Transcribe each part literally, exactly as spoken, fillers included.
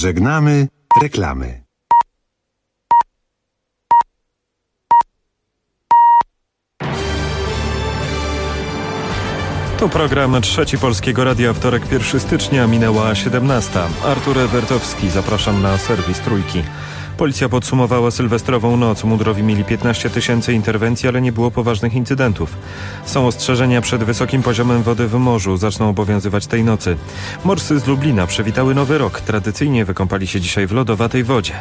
Żegnamy reklamy. To program Trzeci Polskiego Radia, wtorek pierwszego stycznia, minęła siedemnasta. Artur Ebertowski, zapraszam na serwis Trójki. Policja podsumowała sylwestrową noc. Mundurowi mieli piętnaście tysięcy interwencji, ale nie było poważnych incydentów. Są ostrzeżenia przed wysokim poziomem wody w morzu. Zaczną obowiązywać tej nocy. Morsy z Lublina przywitały nowy rok. Tradycyjnie wykąpali się dzisiaj w lodowatej wodzie.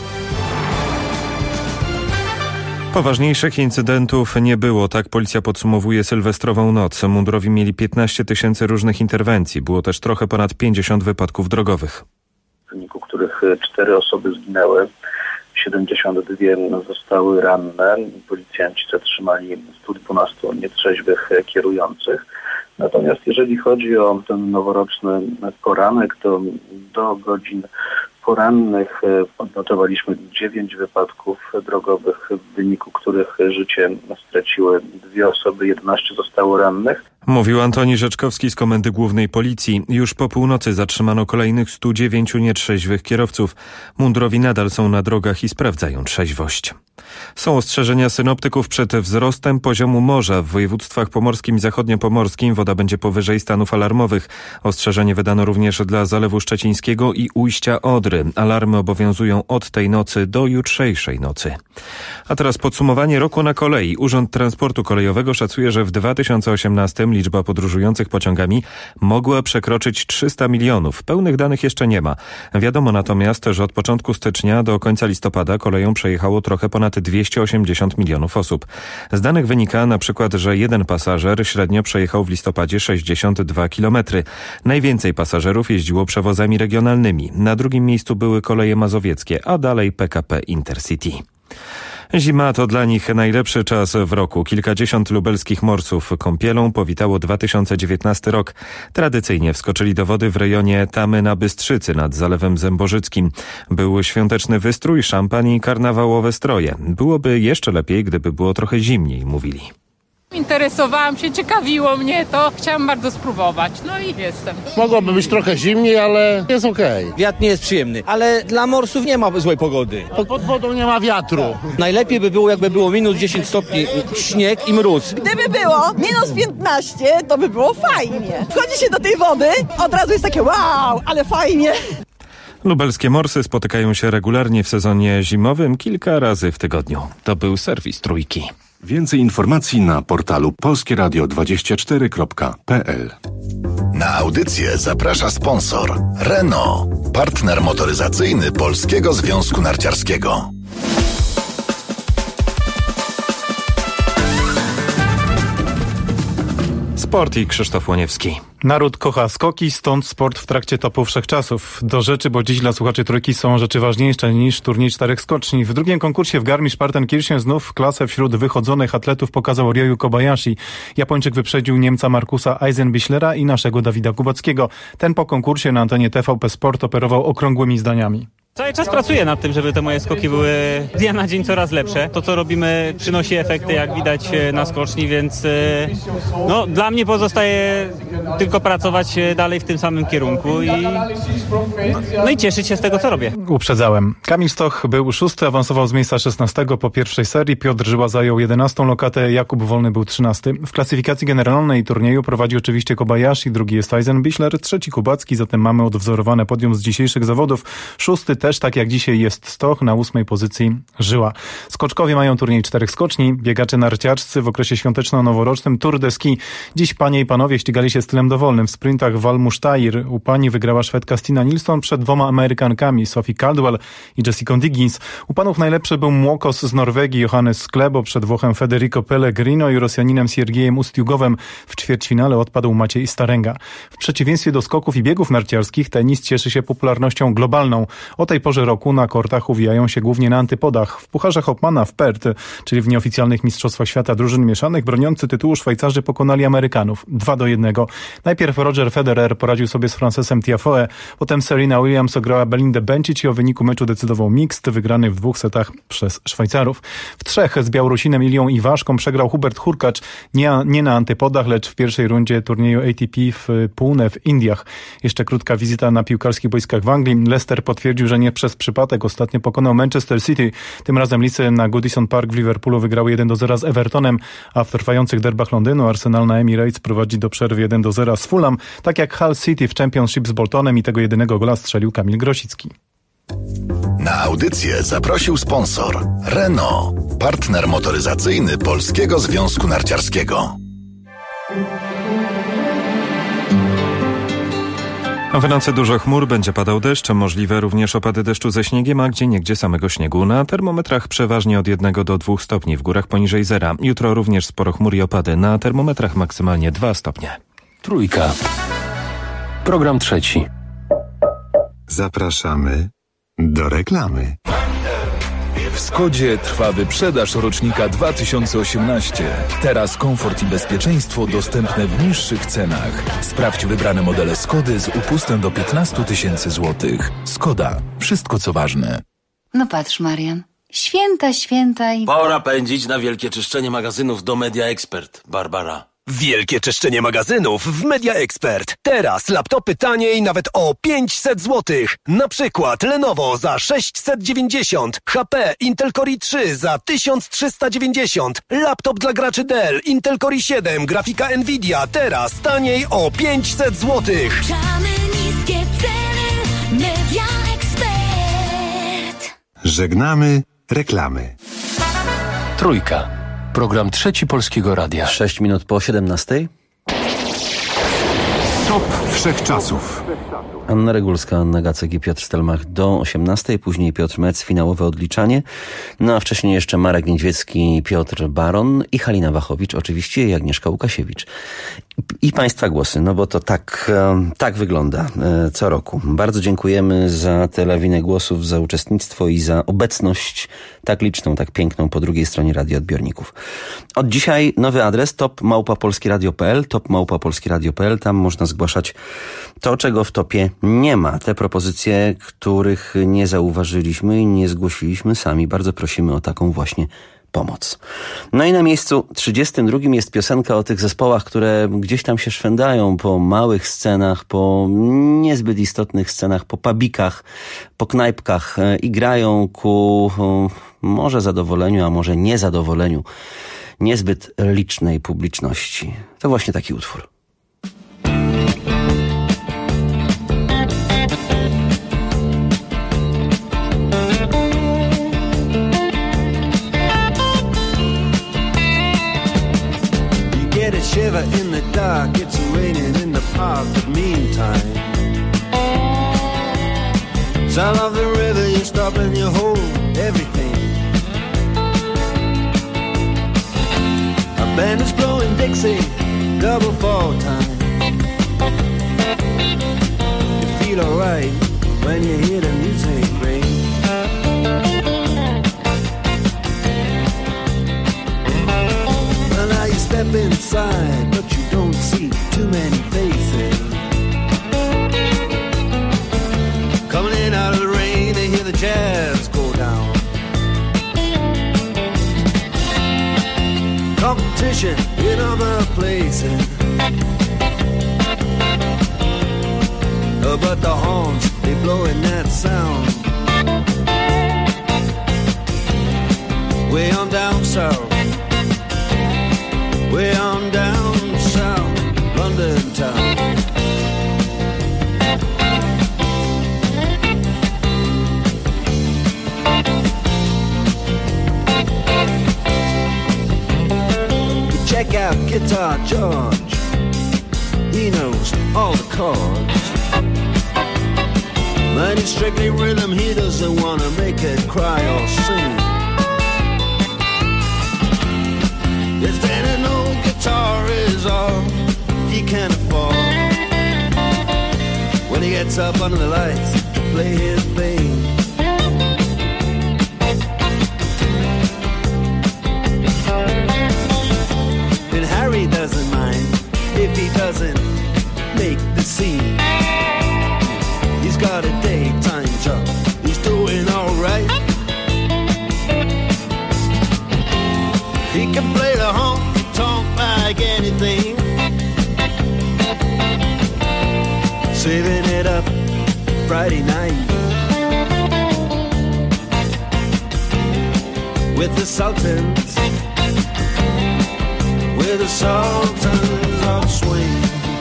Poważniejszych incydentów nie było, tak policja podsumowuje sylwestrową noc. Mundurowi mieli piętnaście tysięcy różnych interwencji. Było też trochę ponad pięćdziesiąt wypadków drogowych, w wyniku których cztery osoby zginęły, siedemdziesiąt dwie zostały ranne. Policjanci zatrzymali sto dwanaście nietrzeźwych kierujących. Natomiast jeżeli chodzi o ten noworoczny poranek, to do godzin porannych odnotowaliśmy dziewięć wypadków drogowych, w wyniku których życie straciły dwie osoby, jedenaście zostało rannych. Mówił Antoni Rzeczkowski z Komendy Głównej Policji. Już po północy zatrzymano kolejnych stu dziewięciu nietrzeźwych kierowców. Mundurowi nadal są na drogach i sprawdzają trzeźwość. Są ostrzeżenia synoptyków przed wzrostem poziomu morza. W województwach pomorskim i zachodniopomorskim woda będzie powyżej stanów alarmowych. Ostrzeżenie wydano również dla Zalewu Szczecińskiego i ujścia Odry. Alarmy obowiązują od tej nocy do jutrzejszej nocy. A teraz podsumowanie roku na kolei. Urząd Transportu Kolejowego szacuje, że w dwa tysiące osiemnastym liczba podróżujących pociągami mogła przekroczyć trzysta milionów. Pełnych danych jeszcze nie ma. Wiadomo natomiast, że od początku stycznia do końca listopada koleją przejechało trochę ponad dwieście osiemdziesiąt milionów osób. Z danych wynika na przykład, że jeden pasażer średnio przejechał w listopadzie sześćdziesiąt dwa kilometry. Najwięcej pasażerów jeździło przewozami regionalnymi. Na drugim miejscu były koleje mazowieckie, a dalej P K P Intercity. Zima to dla nich najlepszy czas w roku. Kilkadziesiąt lubelskich morsów kąpielą powitało dwa tysiące dziewiętnasty rok. Tradycyjnie wskoczyli do wody w rejonie Tamy na Bystrzycy nad Zalewem Zębożyckim. Był świąteczny wystrój, szampan i karnawałowe stroje. Byłoby jeszcze lepiej, gdyby było trochę zimniej, mówili. Interesowałam się, ciekawiło mnie to, chciałam bardzo spróbować, no i jestem. Mogłoby być trochę zimniej, ale jest okej. Okay. Wiatr nie jest przyjemny, ale dla morsów nie ma złej pogody. Pod wodą nie ma wiatru. Najlepiej by było, jakby było minus dziesięć stopni, śnieg i mróz. Gdyby było minus piętnaście, to by było fajnie. Wchodzi się do tej wody, od razu jest takie wow, ale fajnie. Lubelskie morsy spotykają się regularnie w sezonie zimowym kilka razy w tygodniu. To był serwis Trójki. Więcej informacji na portalu polskie radio dwadzieścia cztery kropka p l. Na audycję zaprasza sponsor Renault, partner motoryzacyjny Polskiego Związku Narciarskiego. Sport i Krzysztof Łoniewski. Naród kocha skoki, stąd sport w trakcie topu wszechczasów. Do rzeczy, bo dziś dla słuchaczy Trójki są rzeczy ważniejsze niż turniej czterech skoczni. W drugim konkursie w Garmisch-Partenkirchen znów klasę wśród wychodzonych atletów pokazał Ryoyu Kobayashi. Japończyk wyprzedził Niemca Markusa Eisenbichlera i naszego Dawida Kubackiego. Ten po konkursie na antenie T V P Sport operował okrągłymi zdaniami. Cały czas pracuję nad tym, żeby te moje skoki były z dnia na dzień coraz lepsze. To, co robimy, przynosi efekty, jak widać na skoczni, więc no, dla mnie pozostaje tylko pracować dalej w tym samym kierunku i, no i cieszyć się z tego, co robię. Uprzedzałem. Kamil Stoch był szósty, awansował z miejsca szesnastego po pierwszej serii. Piotr Żyła zajął jedenastą lokatę, Jakub Wolny był trzynasty. W klasyfikacji generalnej turnieju prowadzi oczywiście Kobayashi, drugi jest Eisenbichler, trzeci Kubacki, zatem mamy odwzorowane podium z dzisiejszych zawodów. Szósty też, tak jak dzisiaj, jest Stoch, na ósmej pozycji Żyła. Skoczkowie mają turniej czterech skoczni, biegacze narciarscy w okresie świąteczno-noworocznym Tour de Ski. Dziś panie i panowie ścigali się stylem dowolnym. W sprintach Walmusztajr u pani wygrała Szwedka Stina Nilsson przed dwoma Amerykankami, Sophie Caldwell i Jessica Diggins. U panów najlepszy był Młokos z Norwegii, Johannes Sklebo, przed Włochem Federico Pellegrino i Rosjaninem Siergiejem Ustiugowem. W ćwierćfinale odpadł Maciej Starenga. W przeciwieństwie do skoków i biegów narciarskich tenis cieszy się popularnością globalną. O tej porze roku na kortach uwijają się głównie na antypodach. W Pucharze Hopmana w Perth, czyli w nieoficjalnych mistrzostwach świata drużyn mieszanych, broniący tytułu Szwajcarzy pokonali Amerykanów dwa do jednego. Najpierw Roger Federer poradził sobie z Francesem Tiafoe, potem Serena Williams ograła Belindę Bencic i o wyniku meczu decydował mixed, wygrany w dwóch setach przez Szwajcarów. W trzech z Białorusinem Ilią Iwaszką przegrał Hubert Hurkacz, nie, nie na antypodach, lecz w pierwszej rundzie turnieju A T P w Pune w Indiach. Jeszcze krótka wizyta na piłkarskich boiskach w Anglii. Leicester potwierdził, że nie przez przypadek ostatnio pokonał Manchester City. Tym razem Licy na Goodison Park w Liverpoolu wygrały jeden do zera z Evertonem, a w trwających derbach Londynu Arsenal na Emirates prowadzi do przerwy jeden do zera z Fulham, tak jak Hull City w Championship z Boltonem i tego jedynego gola strzelił Kamil Grosicki. Na audycję zaprosił sponsor Renault, partner motoryzacyjny Polskiego Związku Narciarskiego. W nocy dużo chmur, będzie padał deszcz, możliwe również opady deszczu ze śniegiem, a gdzieniegdzie samego śniegu. Na termometrach przeważnie od jednego do dwóch stopni, w górach poniżej zera. Jutro również sporo chmur i opady, na termometrach maksymalnie dwa stopnie. Trójka. Program trzeci. Zapraszamy do reklamy. W Skodzie trwa wyprzedaż rocznika dwa tysiące osiemnaście. Teraz komfort i bezpieczeństwo dostępne w niższych cenach. Sprawdź wybrane modele Skody z upustem do piętnaście tysięcy złotych. Skoda. Wszystko co ważne. No patrz, Marian. Święta, święta i... Pora pędzić na wielkie czyszczenie magazynów do Media Expert, Barbara. Wielkie czyszczenie magazynów w Media Expert. Teraz laptopy taniej nawet o pięćset złotych. Na przykład Lenovo za sześćset dziewięćdziesiąt, H P Intel Core i trzy za tysiąc trzysta dziewięćdziesiąt, laptop dla graczy Dell Intel Core i siedem, grafika Nvidia teraz taniej o pięćset złotych. Niskie ceny. Media Expert. Żegnamy reklamy. Trójka. Program trzeci Polskiego Radia. Sześć minut po siedemnastej. Top wszechczasów. Anna Regulska, Anna Gacek i Piotr Stelmach do osiemnastej, później Piotr Mec, finałowe odliczanie. No a wcześniej jeszcze Marek Niedźwiecki, Piotr Baron i Halina Wachowicz, oczywiście i Agnieszka Łukasiewicz. I Państwa głosy, no bo to tak, tak wygląda co roku. Bardzo dziękujemy za tę lawinę głosów, za uczestnictwo i za obecność tak liczną, tak piękną po drugiej stronie radioodbiorników. Od dzisiaj nowy adres top małpa polskieradio kropka p l, top małpa polskieradio kropka p l. Tam można zgłaszać to, czego w topie nie ma. Te propozycje, których nie zauważyliśmy i nie zgłosiliśmy sami. Bardzo prosimy o taką właśnie pomoc. No i na miejscu trzydziestym drugim jest piosenka o tych zespołach, które gdzieś tam się szwędają po małych scenach, po niezbyt istotnych scenach, po pubikach, po knajpkach i grają ku może zadowoleniu, a może niezadowoleniu niezbyt licznej publiczności. To właśnie taki utwór. Shiver in the dark, it's raining in the park, but meantime sound of the river, you stop and you hold everything. A band is blowing Dixie, double fall time. You feel alright when you hear the music ring. Well, now you step inside, but you don't see too many faces. Coming in out of the rain, they hear the jazz go down. Competition in other places, oh, but the horns, they blowing that sound. Way on down south, way on down south, London town. Check out Guitar George, he knows all the chords. But it's strictly rhythm, he doesn't wanna make it cry or sing. If then an old guitar is all he can afford, when he gets up under the lights to play his thing, if he doesn't make the scene. He's got a daytime job, he's doing alright. He can play the honky-tonk like anything, saving it up Friday night with the Sultans, with the Sultans of Swing.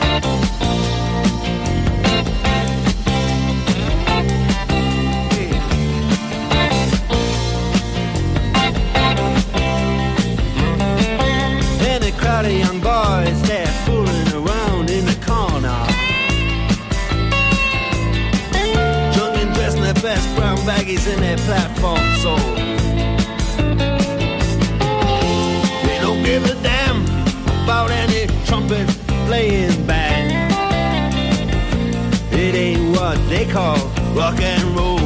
And a crowd of young boys, they're fooling around in the corner, drunk and dressed in their best brown baggies in their platform soles. Give a damn about any trumpet playing band. It ain't what they call rock and roll.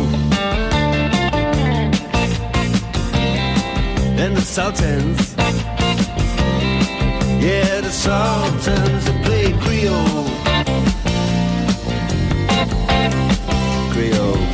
And the Sultans, yeah, the Sultans that play Creole, Creole.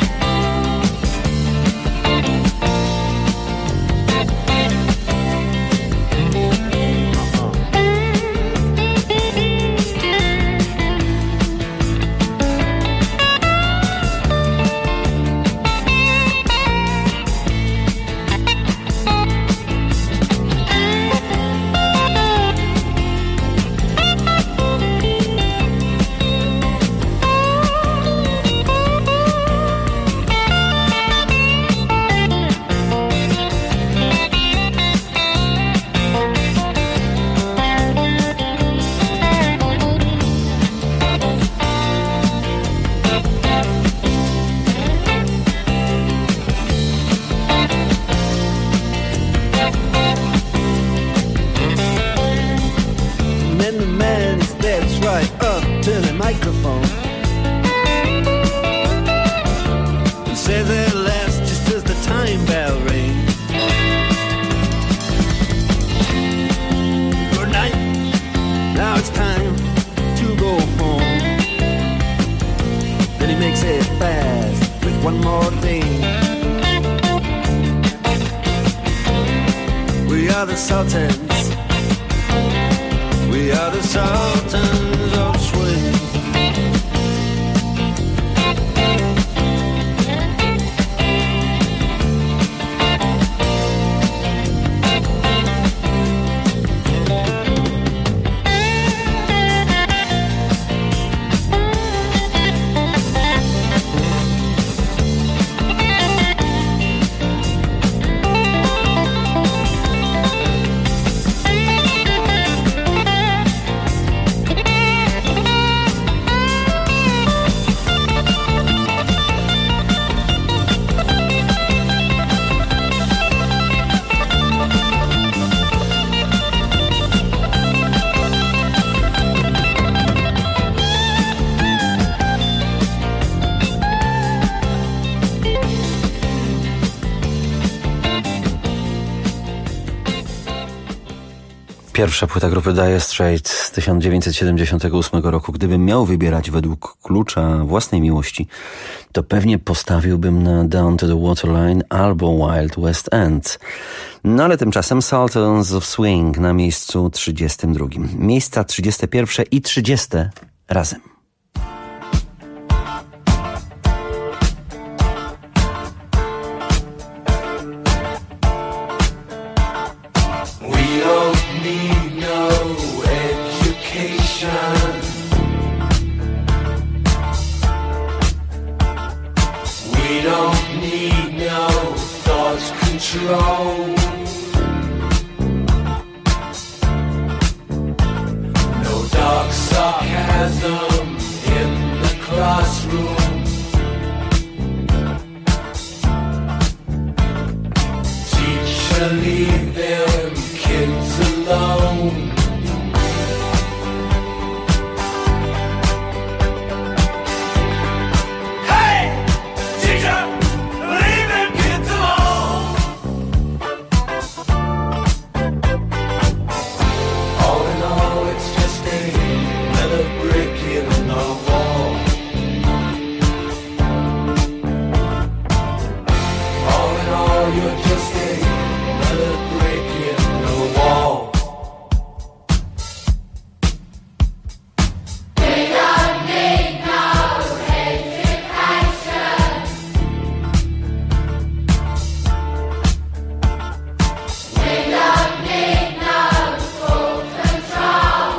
Pierwsza płyta grupy Dire Straits z tysiąc dziewięćset siedemdziesiątego ósmego roku. Gdybym miał wybierać według klucza własnej miłości, to pewnie postawiłbym na Down to the Waterline albo Wild West End. No ale tymczasem Sultans of Swing na miejscu trzydziestym drugim. Miejsca trzydzieste pierwsze i trzydzieste razem. No dark sarcasm brick in the wall. All in all, you're just another brick in the wall. We don't need no education. We don't need no school control.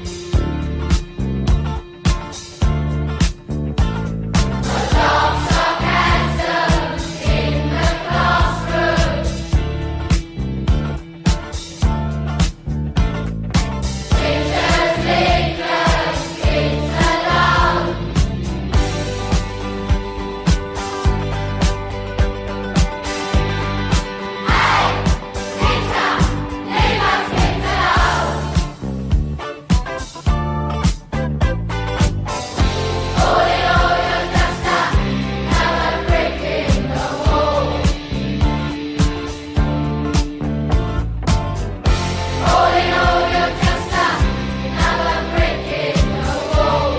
The jobs are cancelled in the classroom. Teachers leave the kids alone. Hey, teacher, leave us kids alone. All in all, you're just another brick in the wall. All in all, you're just another brick in the wall.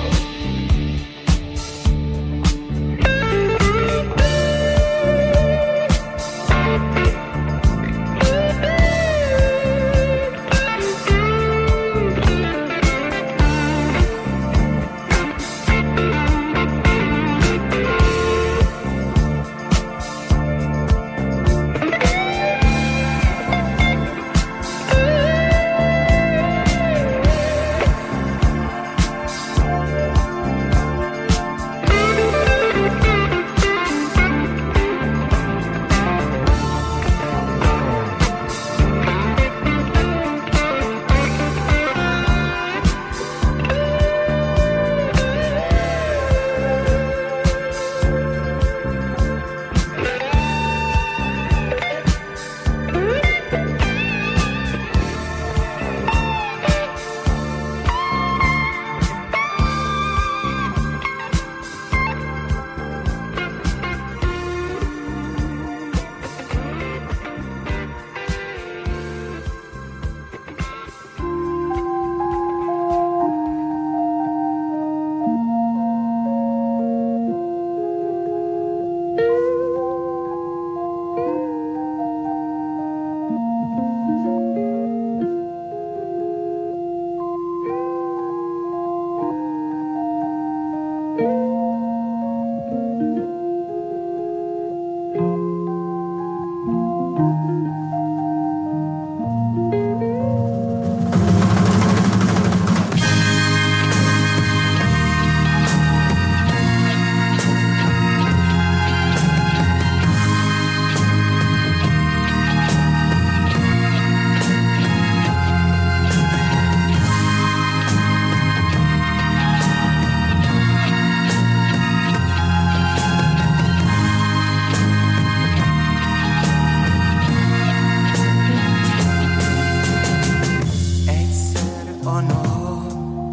Egyszer a nap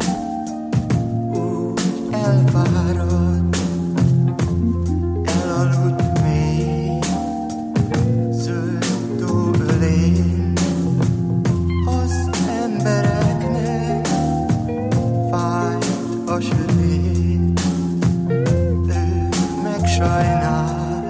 úgy elfáradt, elaludt még zöld tó ölén. Az embereknek fájt a sötét, ő meg sajnál,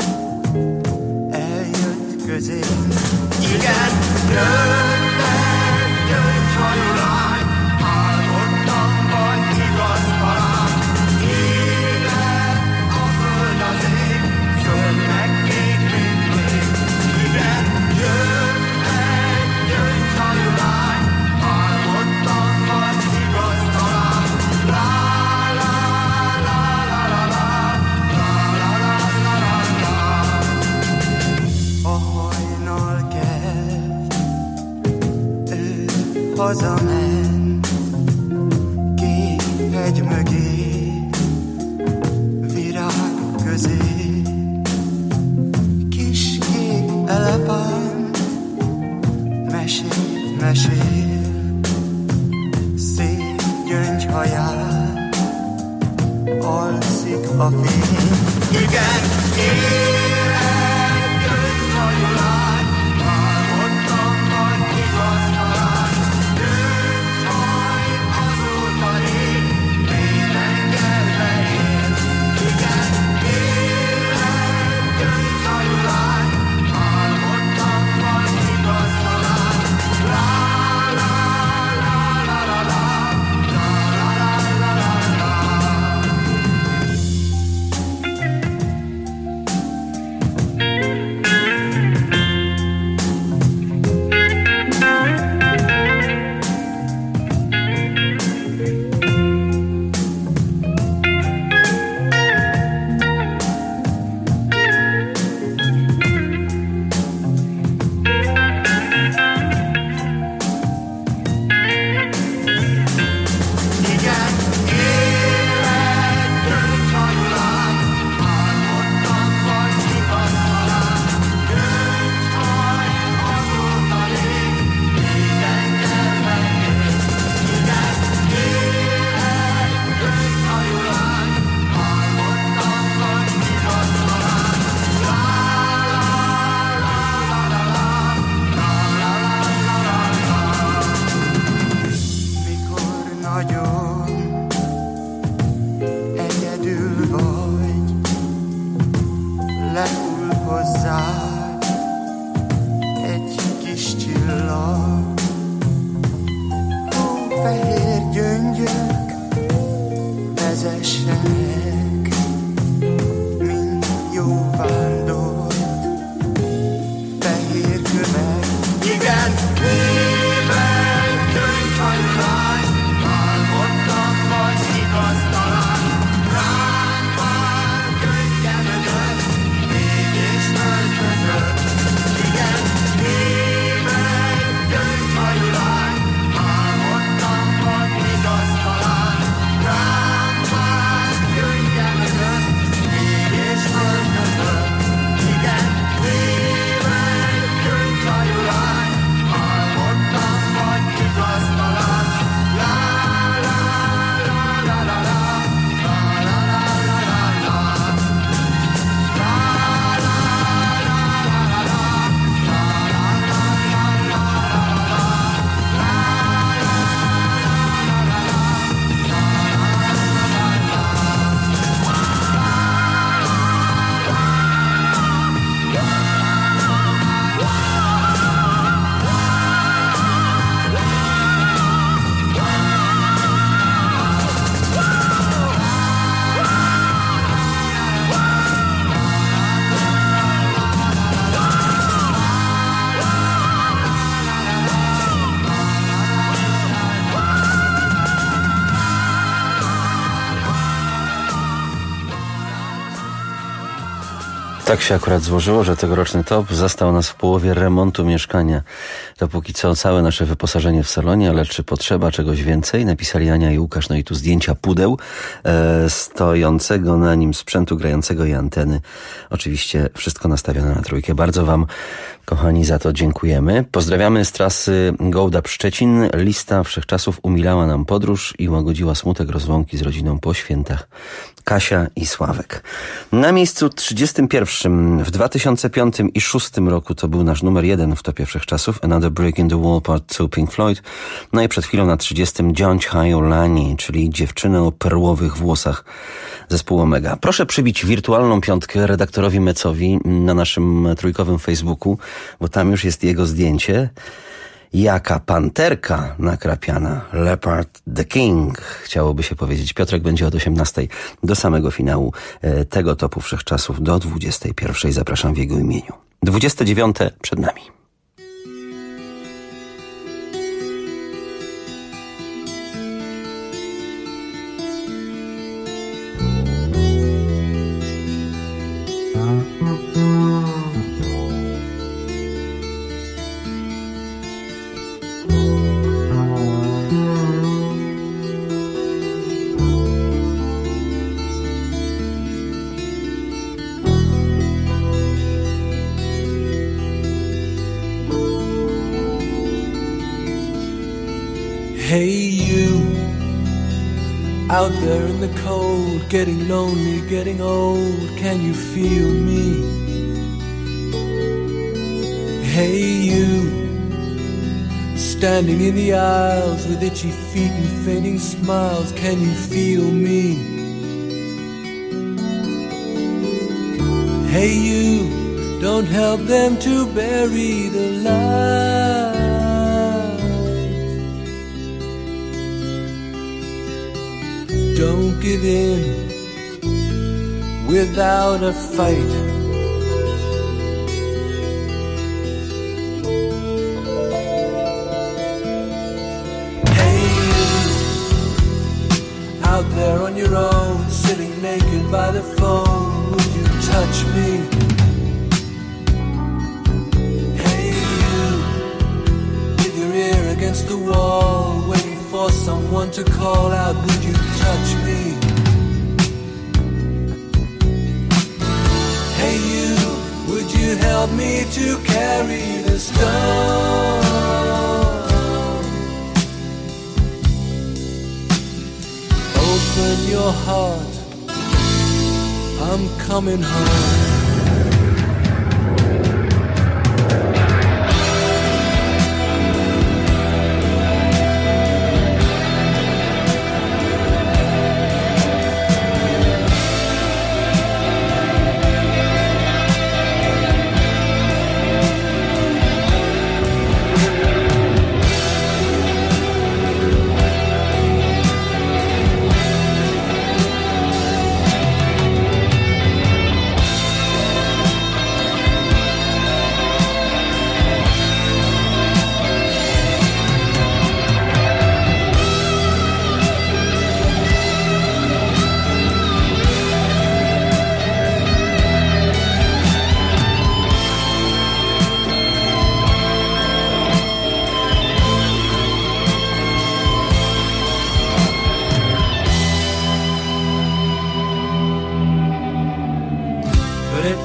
eljött közén. Igen, jöttek gyöngyhajú lány, álmodtam vagy igaz talán. Élet a föld az ég, zöld meg kék, mint még. Igen, jöttek gyöngyhajú lány, álmodtam vagy igaz talán. Lá, lá, lá, lá, lá, lá, lá, lá, lá, lá, lá, lá. A hajnal kelt, ő hazament kék hegy mögé, virág közé. Kis kék elepánt mesél, mesél, szép gyöngyhaján alszik a fény. Igen, élet gyöngyhajú lány, álmodtam vagy igaz talán. Gyöngyhaj azóta rég, lehull hozzád egy kis csillag. Fehér gyöngyök vezessenek, mint jó vándor, fehér kövek. Igen, éven könyvhajú lány, álmodtam vagy igaztalan, rám már könyvke mögött, mégis föld között. Igen, éven könyvhajú lány, álmodtam vagy igaztalan, rám már könyvke mögött, mégis föld között. Igen, éven könyvhajú lány, álmodtam vagy igaztalan, la la la la la la, la la la la la la, la la la la la, la Tak się akurat złożyło, że tegoroczny top zastał nas w połowie remontu mieszkania. To póki co całe nasze wyposażenie w salonie, ale czy potrzeba czegoś więcej? Napisali Ania i Łukasz, no i tu zdjęcia pudeł e, stojącego na nim sprzętu grającego i anteny. Oczywiście wszystko nastawione na trójkę. Bardzo wam, kochani, za to dziękujemy. Pozdrawiamy z trasy Gołdap-Szczecin. Lista wszechczasów umilała nam podróż i łagodziła smutek rozłąki z rodziną po świętach. Kasia i Sławek. Na miejscu trzydziestym pierwszym w dwa tysiące piątym i dwa tysiące szóstym roku to był nasz numer jeden w topie wszechczasów, Another Brick in the Wall Part two Pink Floyd. No i przed chwilą na trzydziestym Dziąć Hajolani, czyli Dziewczynę o perłowych włosach zespołu Omega. Proszę przybić wirtualną piątkę redaktorowi Mecowi na naszym trójkowym Facebooku, bo tam już jest jego zdjęcie. Jaka panterka nakrapiana. Leopard the King, chciałoby się powiedzieć. Piotrek będzie od osiemnastej do samego finału tego topu wszechczasów do dwudziestej pierwszej. Zapraszam w jego imieniu. dwudzieste dziewiąte przed nami. Hey you, out there in the cold, getting lonely, getting old, can you feel me? Hey you, standing in the aisles with itchy feet and fainting smiles, can you feel me? Hey you, don't help them to bury the light. Don't give in without a fight. Hey you, out there on your own, sitting naked by the phone, would you touch me? Hey you, with your ear against the wall, waiting for someone to call out, would you touch me? Hey you, would you help me to carry the stone? Open your heart, I'm coming home.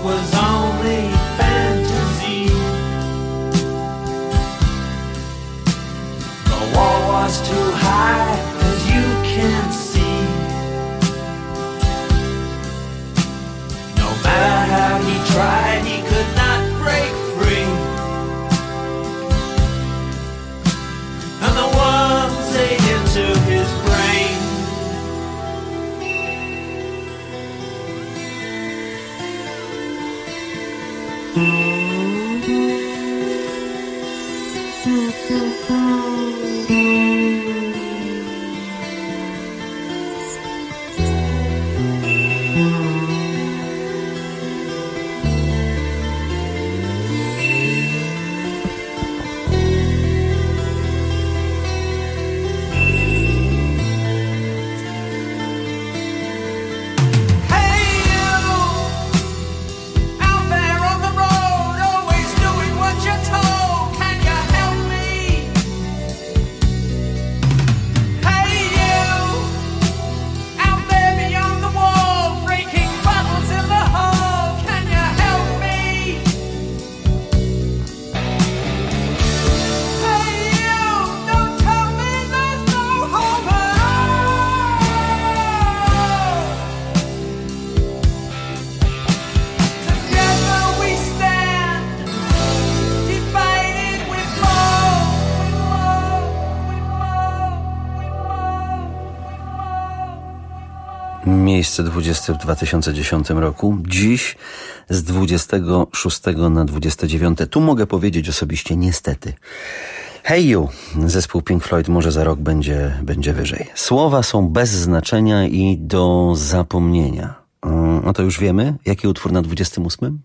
was only fantasy. The wall was too high, as you can see. No matter how he tried, he could not break free. And the worms ate into his brain. Miejsce dwudzieste w dwa tysiące dziesiątym roku. Dziś z dwudziestego szóstego na dwudzieste dziewiąte. Tu mogę powiedzieć osobiście niestety. Hey You, zespół Pink Floyd może za rok będzie, będzie wyżej. Słowa są bez znaczenia i do zapomnienia. No to już wiemy, jaki utwór na dwudziestym ósmym?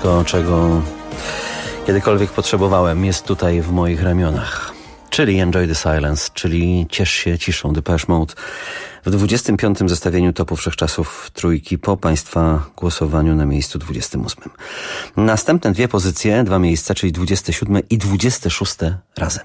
Wszystko, czego kiedykolwiek potrzebowałem, jest tutaj w moich ramionach. Czyli Enjoy the Silence, czyli Ciesz się ciszą, Depeche Mode. W dwudziestym piątym zestawieniu topu wszechczasów trójki po Państwa głosowaniu na miejscu dwudziestym ósmym. Następne dwie pozycje, dwa miejsca, czyli dwudzieste siódme i dwudzieste szóste razem.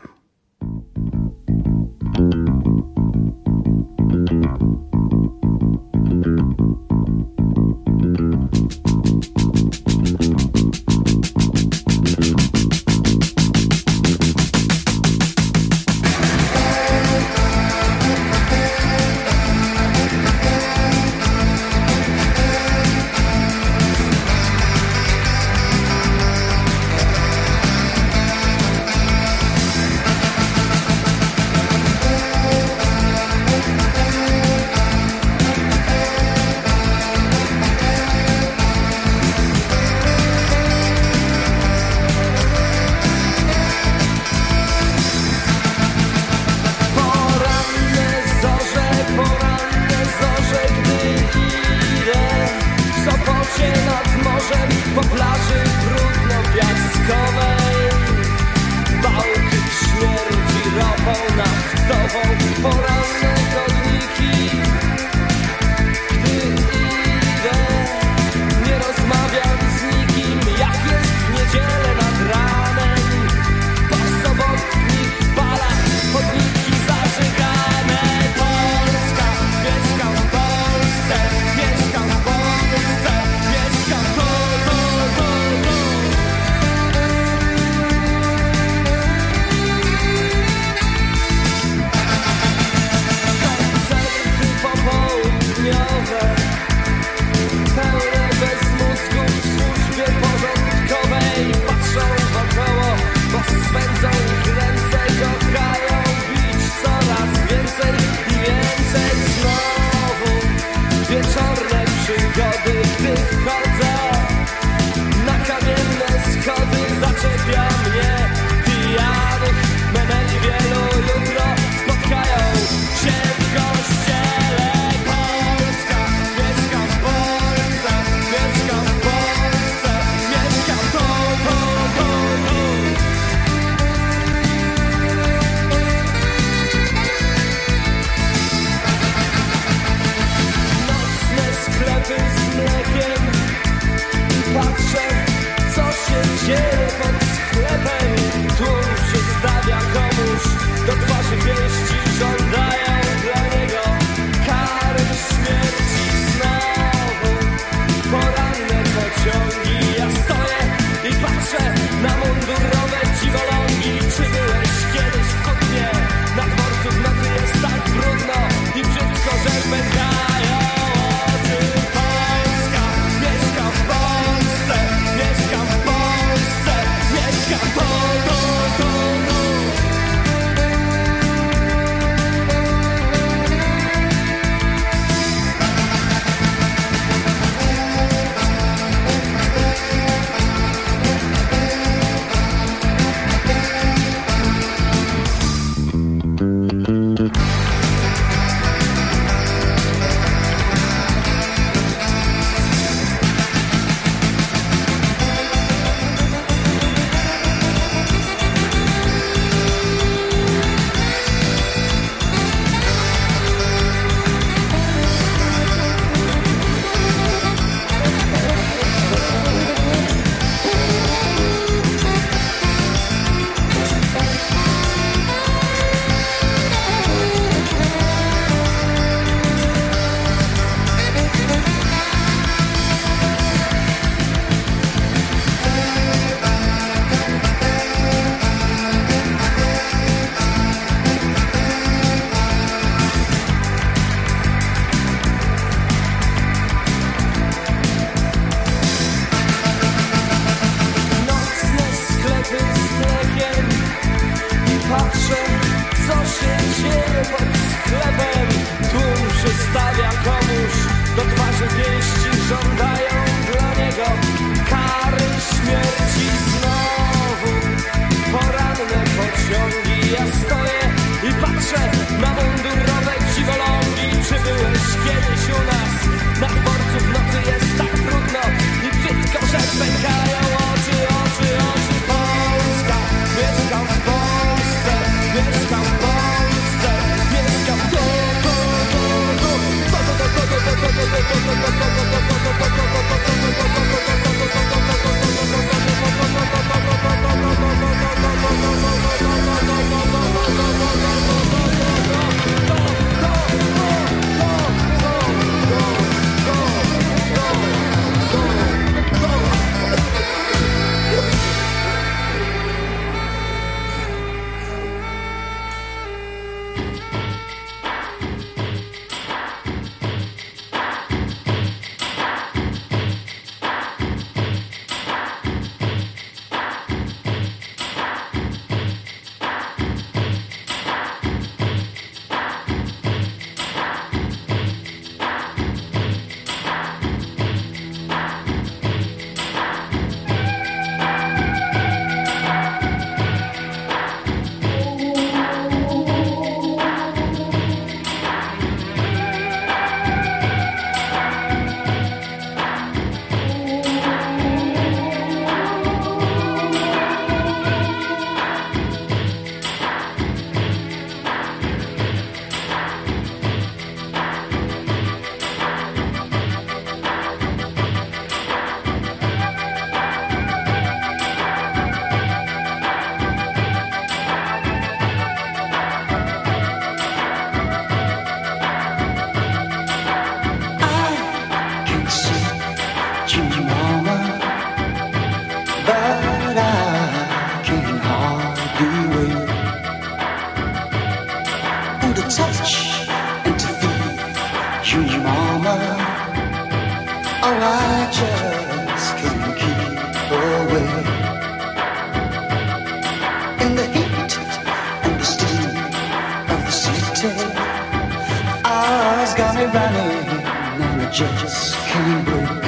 just can't break.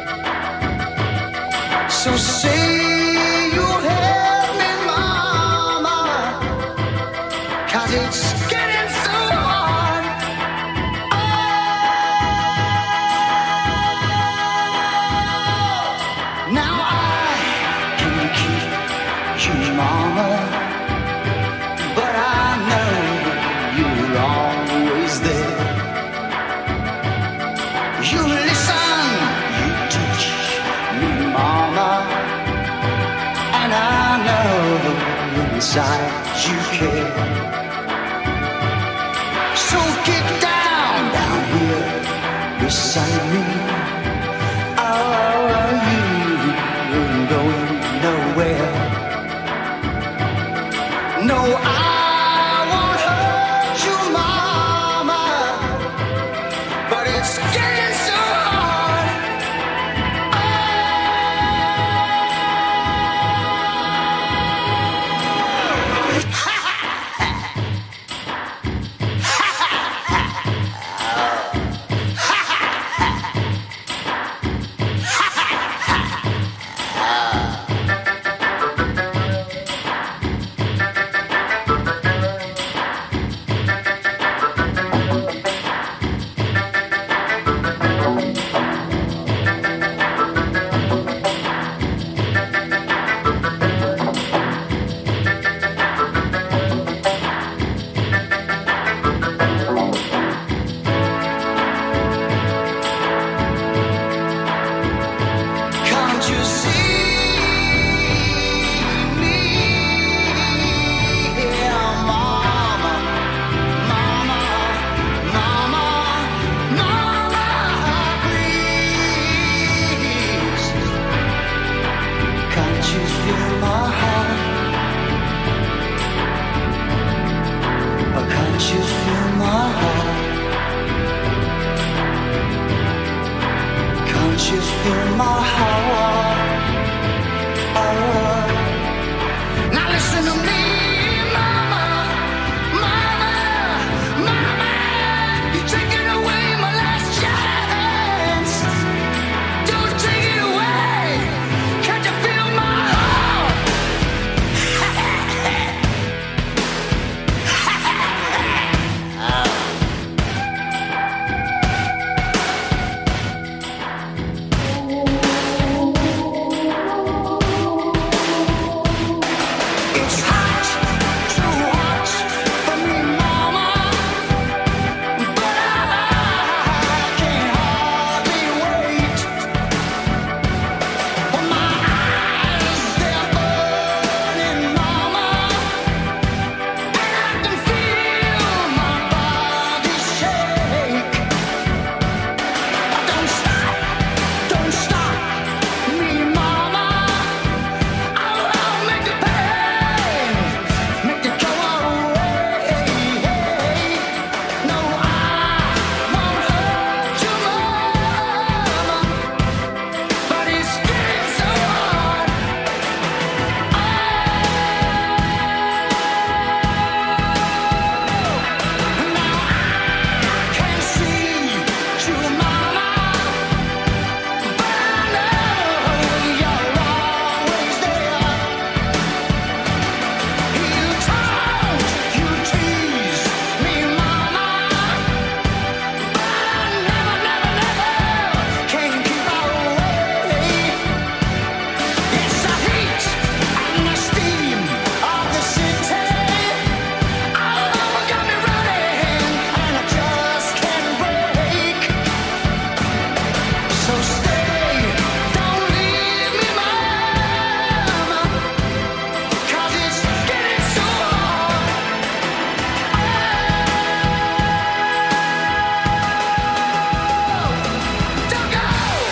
So say you'll help me, mama, 'cause it's getting so hard. Oh, now I can keep you, mama, but I know you're always there. You listen, you teach me, mama, and I know inside you care. So get down, down here beside me. Oh, you ain't going nowhere. No, I won't hurt you, mama, but it's getting so hard. Can't you see me here, mama, mama, mama, mama, please? Can't you feel my heart? Or can't you feel my heart? Can't you feel my heart? Oh. Now listen to me, mama, mama, mama. You're taking away my last chance. Don't take it away. Can't you feel my heart? It's hot, too hot for me, mama, but I can't hardly wait. For my eyes, they're burning, mama, and I can feel my body shake. Don't stop, don't stop me, mama. I'll make the pain, make it go away. No, I won't hurt you, mama, but it's getting so hard. Now I can see you, mama, but I know you're always there. You taunt, you tease me, mama, but I never, never, never can keep away. It's the heat and the steam of the city. Oh, got me running, and I just can't break. So stay, don't leave me, mama, 'cause it's getting so hard. Don't go.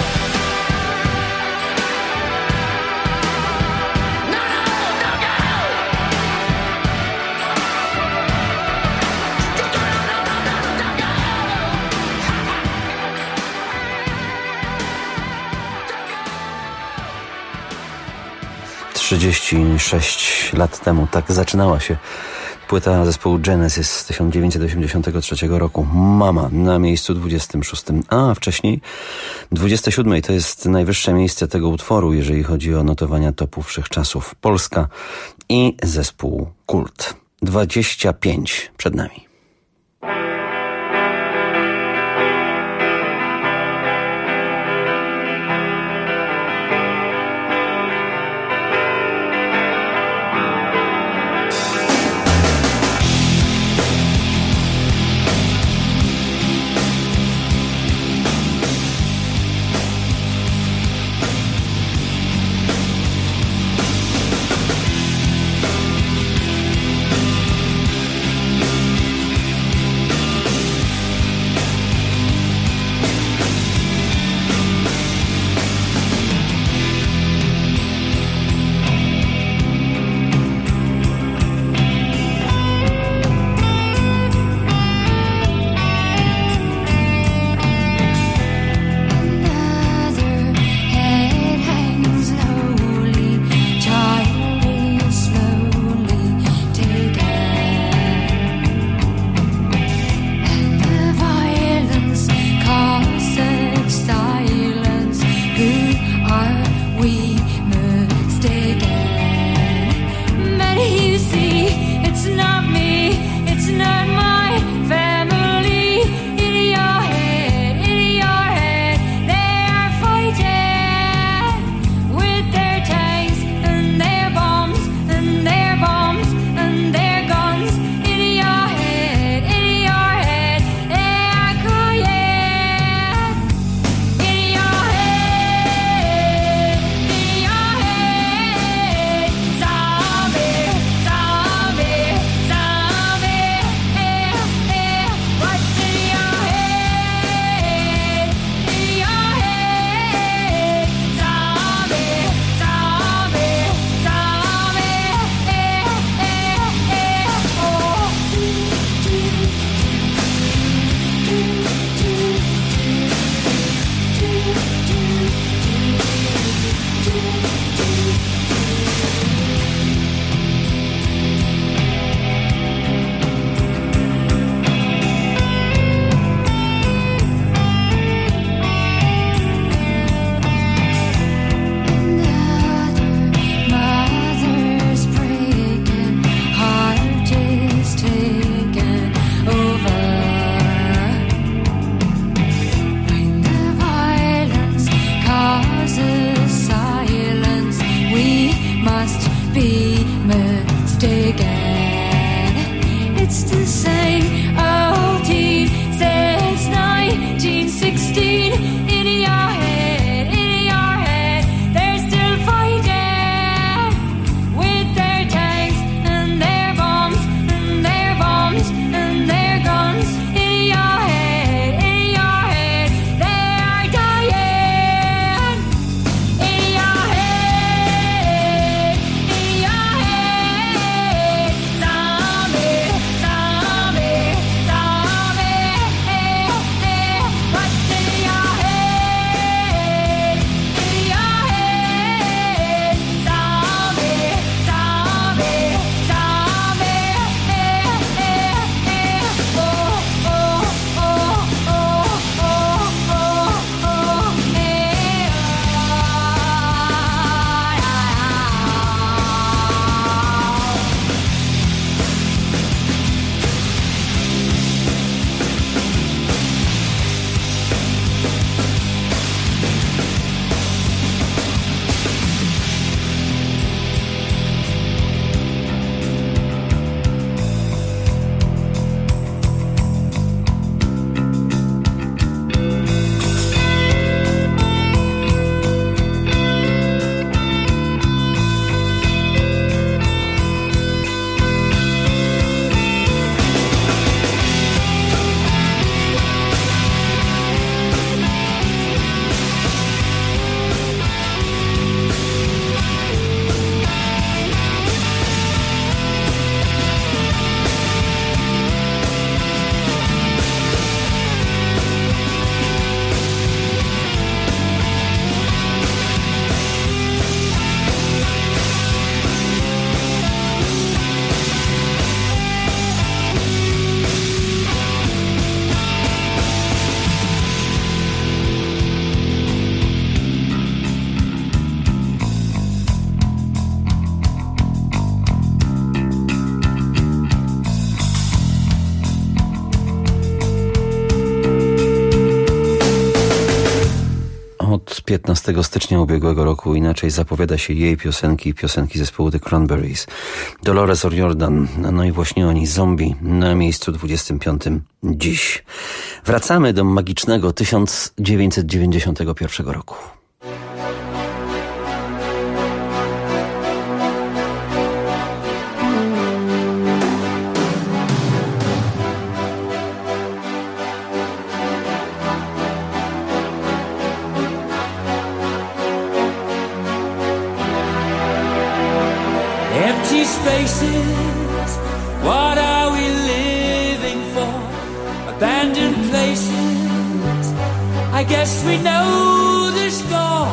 No, no, don't go. trzydzieści sześć lat temu tak zaczynała się Płyta zespołu Genesis z tysiąc dziewięćset osiemdziesiątego trzeciego roku. Mama na miejscu dwudziestym szóstym, a wcześniej dwudzieste siódme. To jest najwyższe miejsce tego utworu, jeżeli chodzi o notowania topu wszechczasów. Polska i zespół Kult. dwadzieścia pięć przed nami. piętnastego stycznia ubiegłego roku. Inaczej zapowiada się jej piosenki, piosenki zespołu The Cranberries. Dolores O'Riordan, no i właśnie oni, Zombie, na miejscu dwudziestym piątym dziś. Wracamy do magicznego tysiąc dziewięćset dziewięćdziesiątego pierwszego roku. Empty spaces, what are we living for? Abandoned places, I guess we know the score.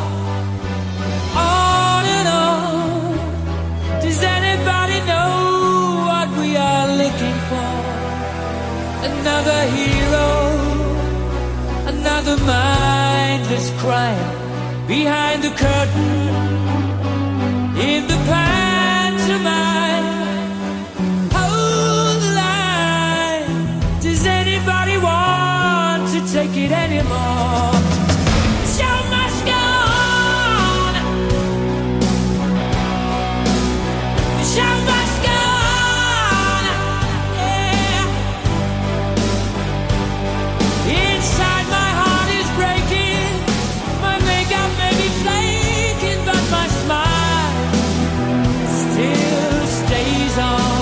On and on, does anybody know what we are looking for? Another hero, another mindless crime behind the curtain, in the past. Hold the line. Does anybody want to take it anymore? The show must go on. The show must go on. Yeah. Inside my heart is breaking. My makeup may be flaking, but my smile still stays on.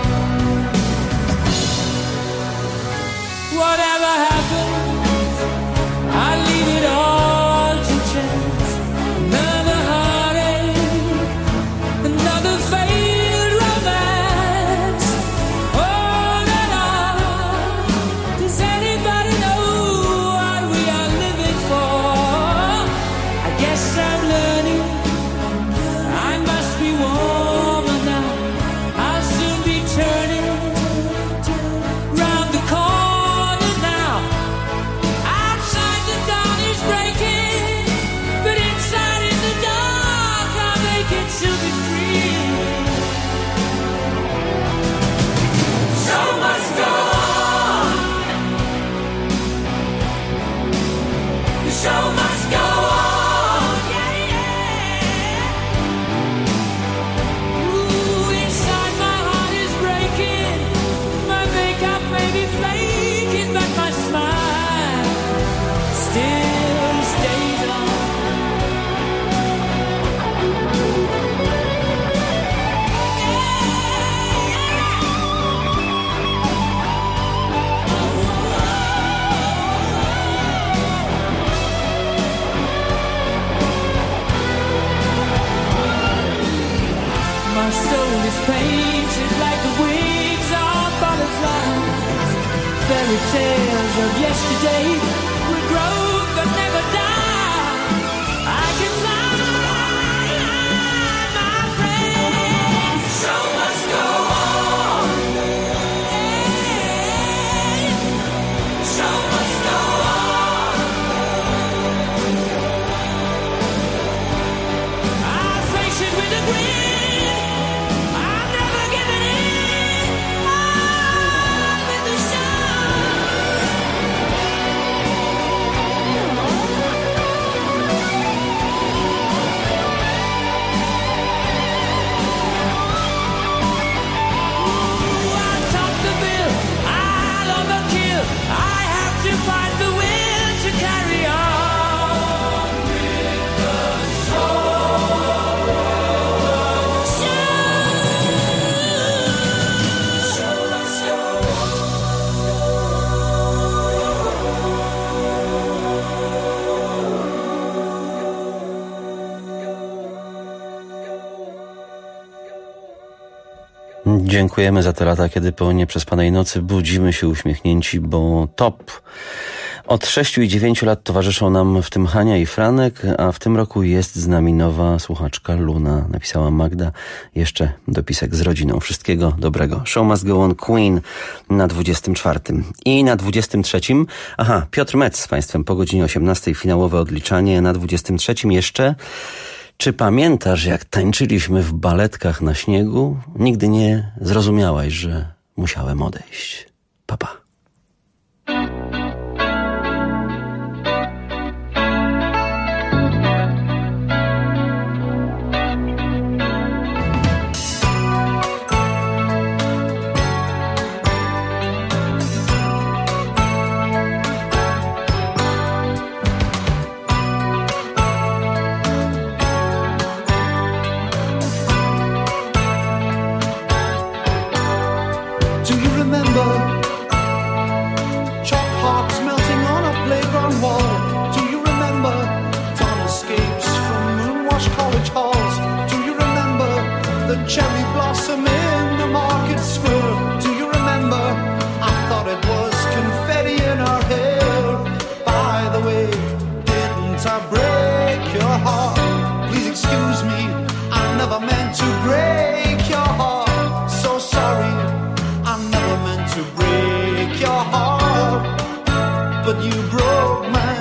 Whatever happens, I leave it all to chance. Another heartache, another failed romance. On and on. Does anybody know what we are living for? I guess I'm learning. I must be warmer now. I'll soon be turning round the corner now. Outside the dawn is breaking, but inside in the dark I'm aching to be free. Show must go on. The show must go on. Yeah, yeah. Ooh, inside my heart is breaking. My makeup may be flaking, but my smile still stays on. My soul is painted like the wings of butterflies. Fairy tales of yesterday will grow but never die. I can fly, my friend. The show must go on. The show must go on. I'll face it with a grin. I'm never giving in. I'm with the Ooh, I'll top the bill. I'll overkill. I have to find the will to carry on with the Dziękujemy za te lata, kiedy po nieprzespanej nocy budzimy się uśmiechnięci, bo top. Od sześciu i dziewięciu lat towarzyszą nam w tym Hania i Franek, a w tym roku jest z nami nowa słuchaczka Luna. Napisała Magda. Jeszcze dopisek z rodziną. Wszystkiego dobrego. Show must go on, Queen na dwudziestym czwartym. I na dwudziestym trzecim, aha, Piotr Metz z Państwem po godzinie osiemnastej. Finałowe odliczanie. Na dwudziestym trzecim jeszcze... Czy pamiętasz, jak tańczyliśmy w baletkach na śniegu? Nigdy nie zrozumiałaś, że musiałem odejść. Pa, pa. the cherry blossom in the market square. Do you remember? I thought it was confetti in her hair. By the way, didn't I break your heart? Please excuse me, I never meant to break your heart. So sorry, I never meant to break your heart, but you broke mine.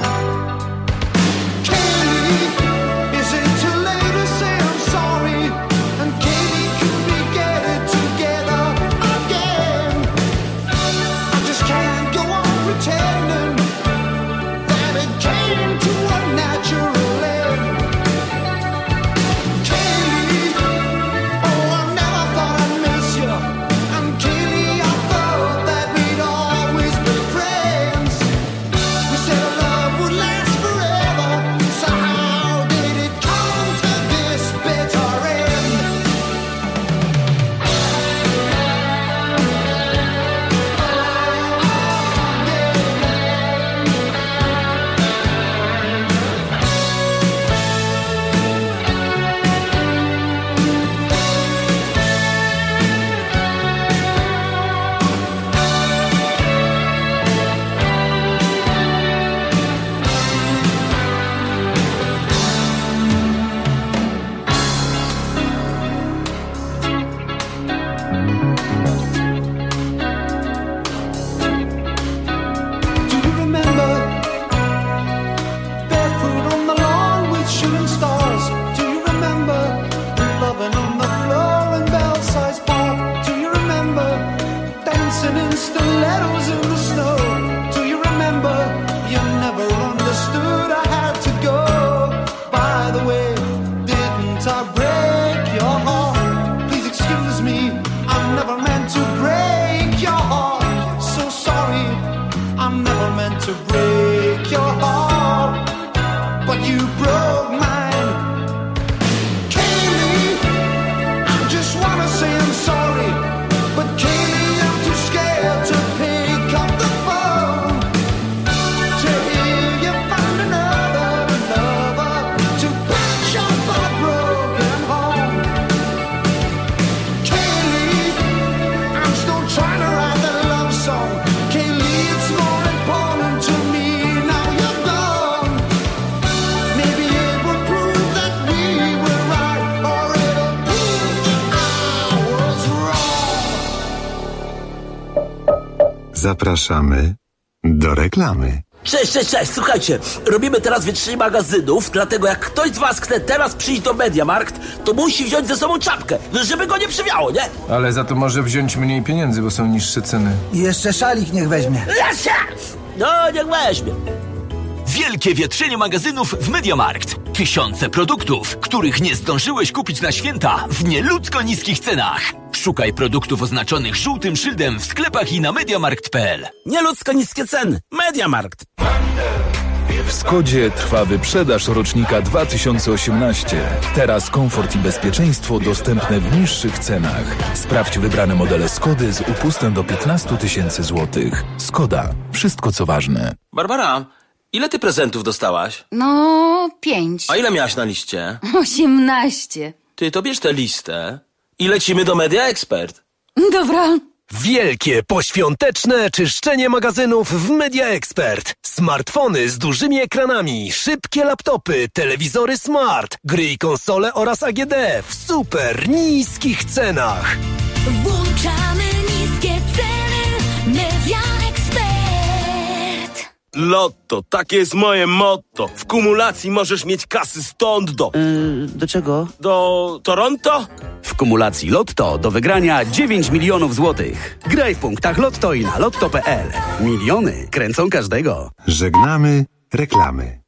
Zapraszamy do reklamy. Cześć, cześć, cześć, słuchajcie, robimy teraz wietrzenie magazynów, dlatego jak ktoś z was chce teraz przyjść do MediaMarkt, to musi wziąć ze sobą czapkę, żeby go nie przywiało, nie? Ale za to może wziąć mniej pieniędzy, bo są niższe ceny. I jeszcze szalik niech weźmie. Lesia! No, niech weźmie. Wielkie wietrzenie magazynów w MediaMarkt. Tysiące produktów, których nie zdążyłeś kupić na święta w nieludzko niskich cenach. Szukaj produktów oznaczonych żółtym szyldem w sklepach i na mediamarkt kropka p l. Nieludzko niskie ceny. MediaMarkt. W Skodzie trwa wyprzedaż rocznika dwa tysiące osiemnaście. Teraz komfort i bezpieczeństwo dostępne w niższych cenach. Sprawdź wybrane modele Skody z upustem do piętnaście tysięcy złotych. Skoda. Wszystko co ważne. Barbara, ile ty prezentów dostałaś? No, pięć. A ile miałaś na liście? Osiemnaście. Ty to bierz tę listę i lecimy do Media Expert. Dobra. Wielkie, poświąteczne czyszczenie magazynów w Media Expert. Smartfony z dużymi ekranami, szybkie laptopy, telewizory smart, gry i konsole oraz A G D w super niskich cenach. Włączamy niskie ceny. Media Expert. Lotto, takie jest moje motto. W kumulacji możesz mieć kasy stąd do... Yy, do czego? Do Toronto? W kumulacji Lotto do wygrania dziewięć milionów złotych. Graj w punktach Lotto i na lotto kropka p l. Miliony kręcą każdego. Żegnamy reklamy.